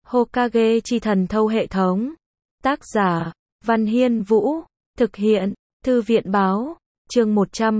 Hokage chi thần thâu hệ thống. Tác giả, Văn Hiên Vũ. Thực hiện, Thư viện báo. Chương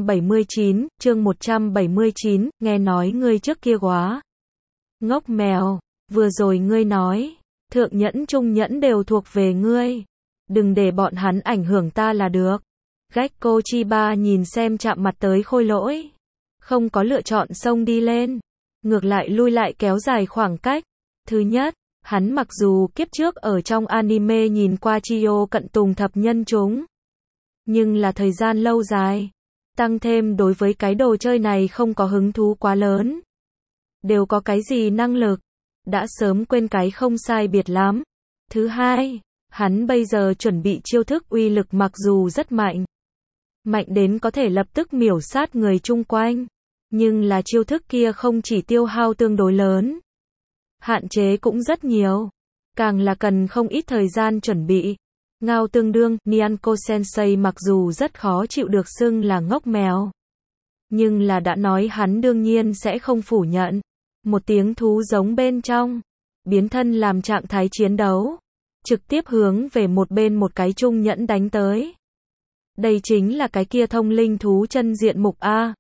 179, nghe nói ngươi trước kia quá ngốc mèo, vừa rồi ngươi nói, thượng nhẫn trung nhẫn đều thuộc về ngươi. Đừng để bọn hắn ảnh hưởng ta là được. Gekko Chiba nhìn xem chạm mặt tới Khôi Lỗi. Không có lựa chọn xông đi lên. Ngược lại lui lại kéo dài khoảng cách. Thứ nhất, hắn mặc dù kiếp trước ở trong anime nhìn qua Chiyo cận tùng thập nhân chúng. Nhưng là thời gian lâu dài. Tăng thêm đối với cái đồ chơi này không có hứng thú quá lớn. Đều có cái gì năng lực. Đã sớm quên cái không sai biệt lắm. Thứ hai, hắn bây giờ chuẩn bị chiêu thức uy lực mặc dù rất mạnh. Mạnh đến có thể lập tức miểu sát người chung quanh. Nhưng là chiêu thức kia không chỉ tiêu hao tương đối lớn. Hạn chế cũng rất nhiều. Càng là cần không ít thời gian chuẩn bị. Ngao tương đương, Nyanko Sensei mặc dù rất khó chịu được xưng là ngốc mèo. Nhưng là đã nói hắn đương nhiên sẽ không phủ nhận. Một tiếng thú giống bên trong. Biến thân làm trạng thái chiến đấu. Trực tiếp hướng về một bên một cái trung nhẫn đánh tới. Đây chính là cái kia thông linh thú chân diện mục A.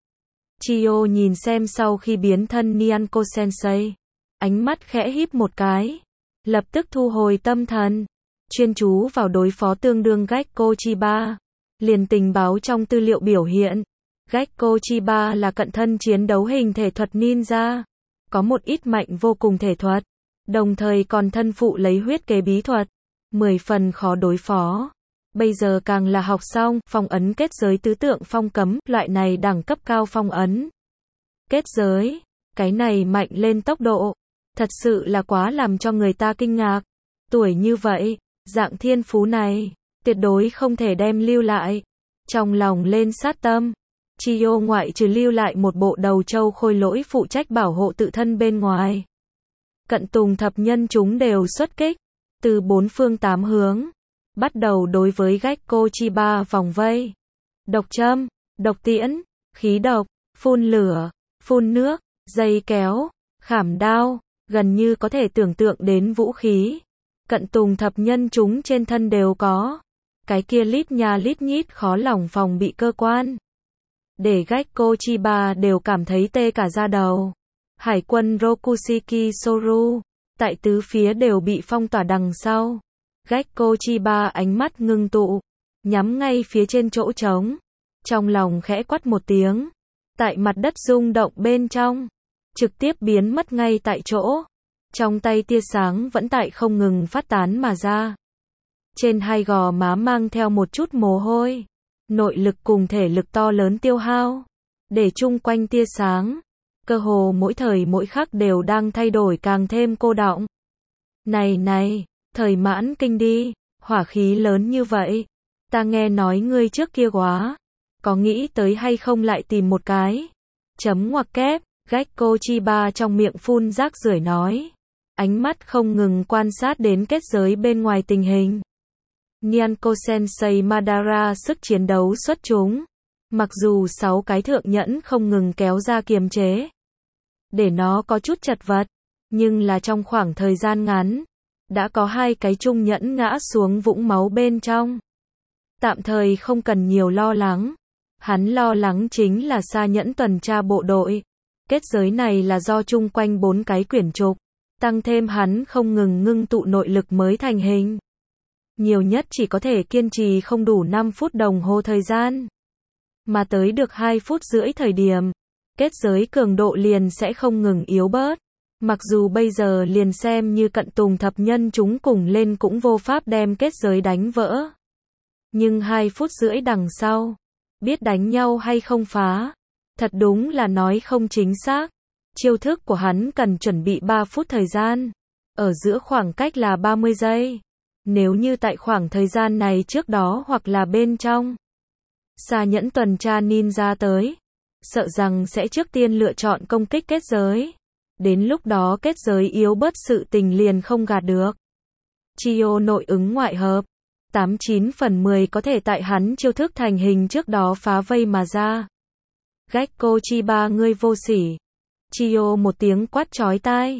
Chiyo nhìn xem sau khi biến thân Nyanko Sensei. Ánh mắt khẽ híp một cái. Lập tức thu hồi tâm thần. Chuyên chú vào đối phó tương đương Gekko Chiba. Liền tình báo trong tư liệu biểu hiện. Gekko Chiba là cận thân chiến đấu hình thể thuật ninja. Có một ít mạnh vô cùng thể thuật. Đồng thời còn thân phụ lấy huyết kế bí thuật. 10 phần khó đối phó. Bây giờ càng là học xong phong ấn kết giới tứ tượng phong cấm, loại này đẳng cấp cao phong ấn. Kết giới, cái này mạnh lên tốc độ. Thật sự là quá làm cho người ta kinh ngạc. Tuổi như vậy, dạng thiên phú này, tuyệt đối không thể đem lưu lại. Trong lòng lên sát tâm. Chiyo ngoại trừ lưu lại một bộ đầu trâu Khôi Lỗi phụ trách bảo hộ tự thân bên ngoài. Cận tùng thập nhân chúng đều xuất kích. Từ bốn phương tám hướng. Bắt đầu đối với Gekko Chiba vòng vây. Độc châm, độc tiễn, khí độc, phun lửa, phun nước, dây kéo, khảm đao. Gần như có thể tưởng tượng đến vũ khí. Cận tùng thập nhân chúng trên thân đều có. Cái kia lít nha lít nhít khó lòng phòng bị cơ quan. Để Gekko Chiba đều cảm thấy tê cả da đầu. Hải quân Rokushiki Soru. Tại tứ phía đều bị phong tỏa đằng sau. Gekko Chiba ánh mắt ngưng tụ. Nhắm ngay phía trên chỗ trống. Trong lòng khẽ quát một tiếng. Tại mặt đất rung động bên trong. Trực tiếp biến mất ngay tại chỗ. Trong tay tia sáng vẫn tại không ngừng phát tán mà ra. Trên hai gò má mang theo một chút mồ hôi. Nội lực cùng thể lực to lớn tiêu hao. Để chung quanh tia sáng. Cơ hồ mỗi thời mỗi khắc đều đang thay đổi càng thêm cô đọng. Này, thời mãn kinh đi. Hỏa khí lớn như vậy. Ta nghe nói ngươi trước kia quá. Có nghĩ tới hay không lại tìm một cái. Chấm ngoặc kép. Gekko Chiba trong miệng phun rác rưởi nói. Ánh mắt không ngừng quan sát đến kết giới bên ngoài tình hình. Nyanko Sensei Madara sức chiến đấu xuất chúng. Mặc dù 6 cái thượng nhẫn không ngừng kéo ra kiềm chế. Để nó có chút chật vật. Nhưng là trong khoảng thời gian ngắn. Đã có 2 cái trung nhẫn ngã xuống vũng máu bên trong. Tạm thời không cần nhiều lo lắng. Hắn lo lắng chính là Sa nhẫn tuần tra bộ đội. Kết giới này là do chung quanh 4 cái quyển trục. Tăng thêm hắn không ngừng ngưng tụ nội lực mới thành hình. Nhiều nhất chỉ có thể kiên trì không đủ 5 phút đồng hồ thời gian. Mà tới được 2 phút rưỡi thời điểm. Kết giới cường độ liền sẽ không ngừng yếu bớt. Mặc dù bây giờ liền xem như cận tùng thập nhân chúng cùng lên cũng vô pháp đem kết giới đánh vỡ. Nhưng 2 phút rưỡi đằng sau. Biết đánh nhau hay không phá. Thật đúng là nói không chính xác. Chiêu thức của hắn cần chuẩn bị 3 phút thời gian. Ở giữa khoảng cách là 30 giây. Nếu như tại khoảng thời gian này trước đó hoặc là bên trong. Sa nhẫn tuần tra ninja tới. Sợ rằng sẽ trước tiên lựa chọn công kích kết giới. Đến lúc đó kết giới yếu bớt sự tình liền không gạt được. Chiyo nội ứng ngoại hợp. 89 phần 10 có thể tại hắn chiêu thức thành hình trước đó phá vây mà ra. Gekko Chiba ngươi vô sỉ. Chiyo một tiếng quát chói tai.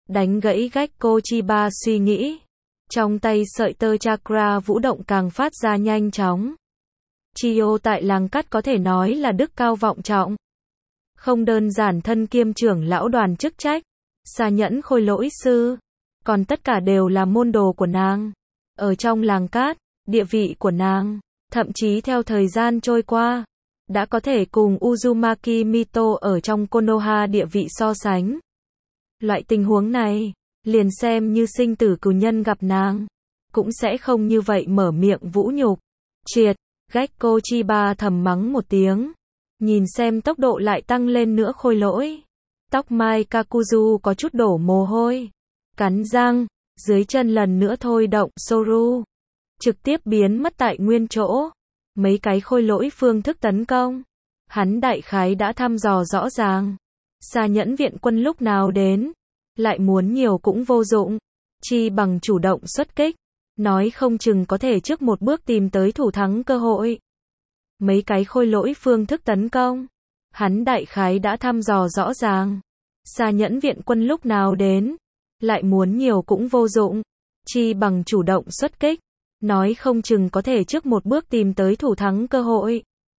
đánh gãy Gekko Chiba suy nghĩ. Trong tay sợi tơ chakra vũ động càng phát ra nhanh chóng. Chiyo tại làng cắt có thể nói là đức cao vọng trọng. Không đơn giản thân kiêm trưởng lão đoàn chức trách, xa nhẫn khôi lỗi sư, còn tất cả đều là môn đồ của nàng. Ở trong làng cát, địa vị của nàng, thậm chí theo thời gian trôi qua, đã có thể cùng Uzumaki Mito ở trong Konoha địa vị so sánh. Loại tình huống này, liền xem như sinh tử cừu nhân gặp nàng, cũng sẽ không như vậy mở miệng vũ nhục. Triệt, Gekko Chiba thầm mắng một tiếng, nhìn xem tốc độ lại tăng lên nữa khôi lỗi. Tóc mai Kakuzu có chút đổ mồ hôi, cắn răng, dưới chân lần nữa thôi động Soru, trực tiếp biến mất tại nguyên chỗ. Mấy cái khôi lỗi phương thức tấn công, hắn đại khái đã thăm dò rõ ràng. Xa nhẫn viện quân lúc nào đến, lại muốn nhiều cũng vô dụng, chi bằng chủ động xuất kích, nói không chừng có thể trước một bước tìm tới thủ thắng cơ hội. Mấy cái khôi lỗi phương thức tấn công, hắn đại khái đã thăm dò rõ ràng. Xa nhẫn viện quân lúc nào đến, lại muốn nhiều cũng vô dụng, chi bằng chủ động xuất kích, nói không chừng có thể trước một bước tìm tới thủ thắng cơ hội.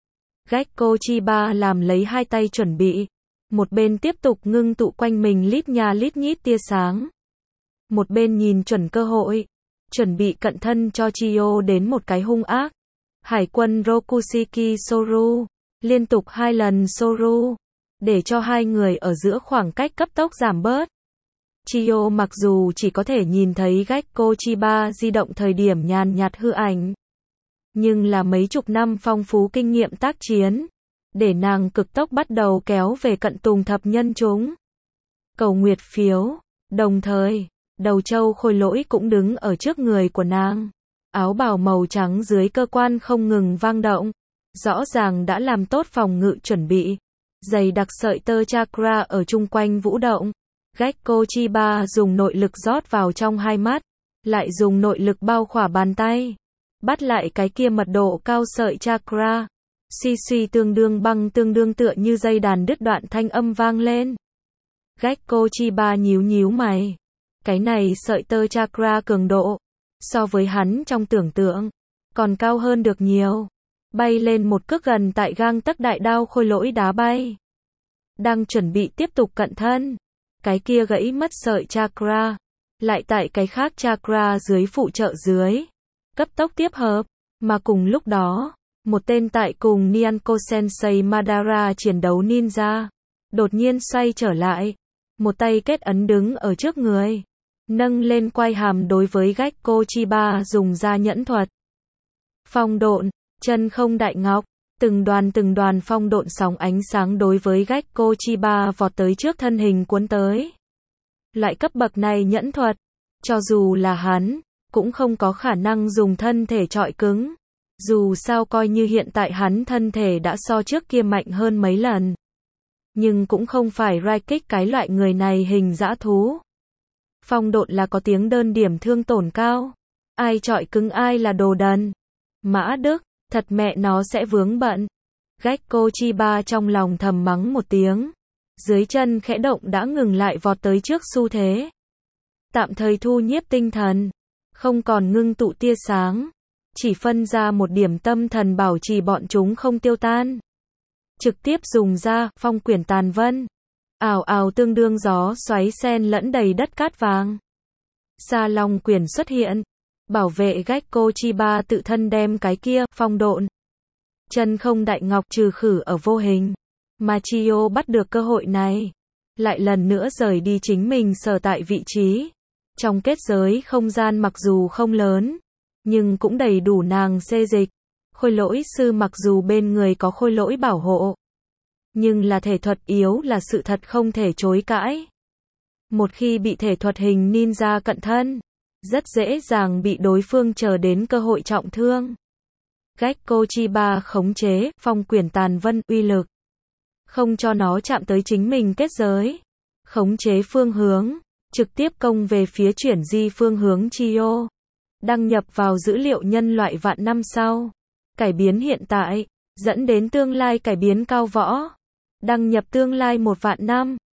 Gekko Chiba làm lấy hai tay chuẩn bị, một bên tiếp tục ngưng tụ quanh mình lít nha lít nhít tia sáng, một bên nhìn chuẩn cơ hội, chuẩn bị cận thân cho Chiyo đến một cái hung ác. Hải quân Rokushiki Soru, liên tục 2 lần Soru, để cho hai người ở giữa khoảng cách cấp tốc giảm bớt. Chiyo mặc dù chỉ có thể nhìn thấy Gekko Chiba di động thời điểm nhàn nhạt hư ảnh, nhưng là mấy chục năm phong phú kinh nghiệm tác chiến, để nàng cực tốc bắt đầu kéo về cận tùng thập nhân chúng. Cầu nguyệt phiếu, đồng thời, đầu châu khôi lỗi cũng đứng ở trước người của nàng. Áo bào màu trắng dưới cơ quan không ngừng vang động, rõ ràng đã làm tốt phòng ngự chuẩn bị. Dày đặc sợi tơ chakra ở chung quanh vũ động. Gekko Chiba dùng nội lực rót vào trong hai mắt, lại dùng nội lực bao khỏa bàn tay, bắt lại cái kia mật độ cao sợi chakra. Suy suy tương đương băng tương đương tựa như dây đàn đứt đoạn thanh âm vang lên. Gekko Chiba nhíu nhíu mày. Cái này sợi tơ chakra cường độ, so với hắn trong tưởng tượng, còn cao hơn được nhiều. Bay lên một cước gần tại gang tấc đại đao khôi lỗi đá bay. Đang chuẩn bị tiếp tục cận thân. Cái kia gãy mất sợi chakra, lại tại cái khác chakra dưới phụ trợ dưới, cấp tốc tiếp hợp. Mà cùng lúc đó, một tên tại cùng Nyanko Sensei Madara chiến đấu ninja, đột nhiên xoay trở lại. Một tay kết ấn đứng ở trước người, nâng lên quai hàm đối với Gekko Chiba dùng ra nhẫn thuật. Phong độn, chân không đại ngọc, từng đoàn phong độn sóng ánh sáng đối với Gekko Chiba vọt tới trước thân hình cuốn tới. Loại cấp bậc này nhẫn thuật, cho dù là hắn, cũng không có khả năng dùng thân thể trọi cứng. Dù sao coi như hiện tại hắn thân thể đã so trước kia mạnh hơn mấy lần, nhưng cũng không phải rai kích cái loại người này hình dã thú. Phong độn là có tiếng đơn điểm thương tổn cao, ai trọi cứng ai là đồ đần. Mã Đức, thật mẹ nó sẽ vướng bận. Gekko Chiba trong lòng thầm mắng một tiếng, dưới chân khẽ động đã ngừng lại vọt tới trước xu thế. Tạm thời thu nhiếp tinh thần, không còn ngưng tụ tia sáng, chỉ phân ra một điểm tâm thần bảo trì bọn chúng không tiêu tan. Trực tiếp dùng ra phong quyển tàn vân, ào ào tương đương gió xoáy sen lẫn đầy đất cát vàng. Sa Long quyển xuất hiện, bảo vệ Gekko Chiba tự thân đem cái kia phong độn. Chân không đại ngọc trừ khử ở vô hình. Mà Chiyo bắt được cơ hội này, lại lần nữa rời đi chính mình sở tại vị trí. Trong kết giới không gian mặc dù không lớn, nhưng cũng đầy đủ nàng xê dịch. Khôi lỗi sư mặc dù bên người có khôi lỗi bảo hộ, nhưng là thể thuật yếu là sự thật không thể chối cãi. Một khi bị thể thuật hình ninja cận thân, rất dễ dàng bị đối phương chờ đến cơ hội trọng thương. Gekko Chiba khống chế phong quyển tàn vân uy lực, không cho nó chạm tới chính mình kết giới. Khống chế phương hướng, trực tiếp công về phía chuyển di phương hướng Chiyo. Đăng nhập vào dữ liệu nhân loại vạn năm sau. Cải biến hiện tại, dẫn đến tương lai cải biến cao võ. Đăng nhập tương lai 1 vạn năm.